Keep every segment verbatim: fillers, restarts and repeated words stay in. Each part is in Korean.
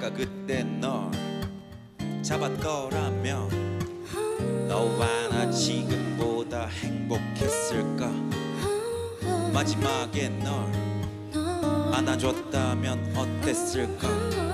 내가 그때 널 잡았더라면 너와 나 지금보다 행복했을까? 마지막에 널 안아줬다면 어땠을까?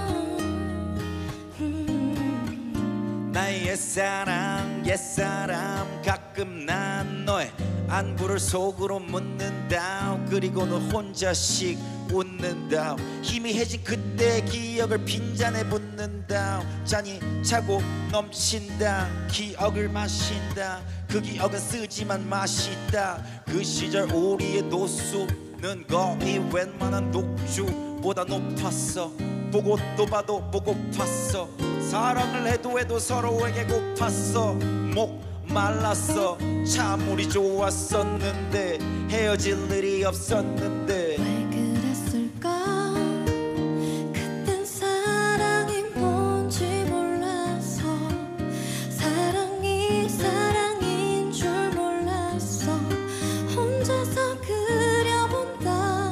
나의 옛사랑 옛사람 가끔 난 너의 안부를 속으로 묻는다. 그리고 너 혼자씩 웃는다. 희미해진 그때의 기억을 빈잔에 붓는다. 잔이 차고 넘친다. 기억을 마신다. 그 기억은 쓰지만 맛있다. 그 시절 우리의 도수는 거의 웬만한 녹주보다 높았어. 보고 또 봐도 보고팠어. 사랑을 해도 해도 서로에게 고팠어. 목 말랐어. 참 우리 좋았었는데 헤어질 일이 없었는데. 왜 그랬을까? 그땐 사랑이 뭔지 몰라서. 사랑이 사랑인 줄 몰랐어. 혼자서 그려본다.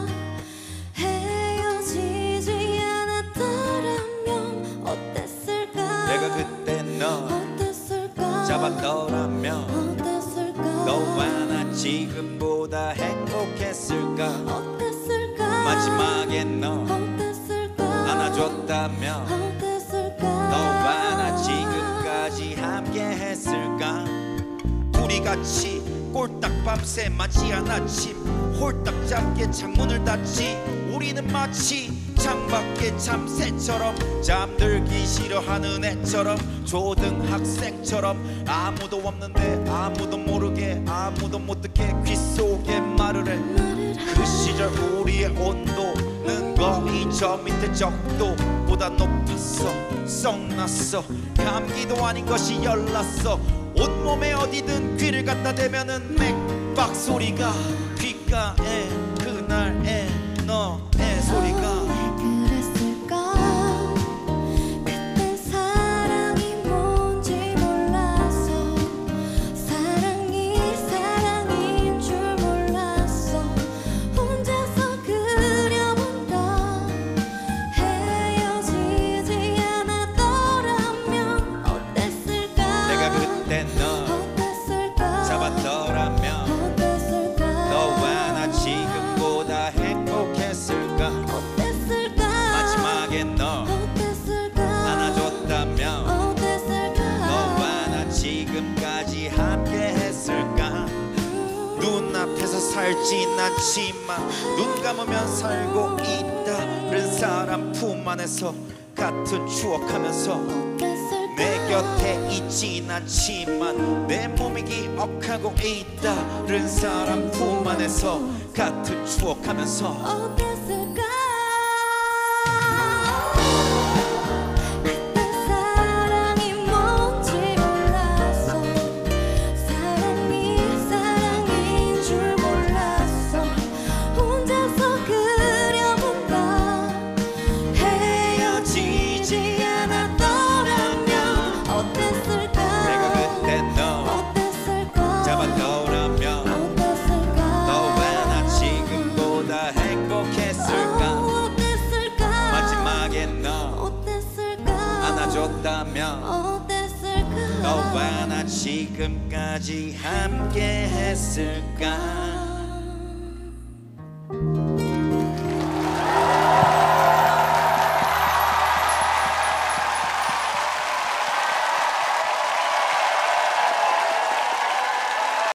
헤어지지 않았더라면 어땠을까? 내가 그때 너 어땠을까? 잡았더라면 어땠을까? 너와 나 지금보다 행복했을까? 어땠을까? 마지막에 너 어땠을까? 안아줬다면 어땠을까? 너와 나 지금까지 함께 했을까? 둘이 같이 꼴딱 밤새 맞이한 아침 홀딱 잠게 창문을 닫지. 우리는 마치 창밖의 참새처럼 잠들기 싫어하는 애처럼 초등학생처럼 아무도 없는데 아무도 모르게 아무도 못 듣게 귀 속에 말을 해. 그 시절 우리의 온도는 거의 저 밑에 적도보다 높았어. 썩났어. 감기도 아닌 것이 열났어. 온몸에 어디든 귀를 갖다 대면은 맥박 소리가 귓가에 그날의 너의 소리가. 왜 그랬을까? 그땐 사랑이 뭔지 몰랐어. 사랑이 사랑인 줄 몰랐어. 혼자서 그려본다. 헤어지지 않았더라면 어땠을까? 내가 그때 너 어땠을까? 잡았더라면 어땠을까? 너와 나 지금보다 행복했을까? 어땠을까? 마지막에 너 어땠을까? 안아줬다면 어땠을까? 너와 나 지금까지 함께 했을까? 눈앞에서 살진 않지만 눈 감으면 살고 있다. 다른 사람 품 안에서 같은 추억하면서 내 곁에 있진 않지만 내 몸이 기억하고 있다. 다른 사람 품 안에서 같은 추억하면서. 어땠을까? 그때 사랑이 뭔지 몰랐어. 사랑이 사랑인 줄 몰랐어. 혼자서 그려본다. 헤어지지 않았더라면 어땠을까? 내가 그때 너 어땠을까? 잡았더라면 어땠을까? 너와 나 지금보다 행복했을까? 어땠을까? 마지막에 너 어땠을까? 안아줬다면 어땠을까? 너와 나 지금까지 함께 했을까?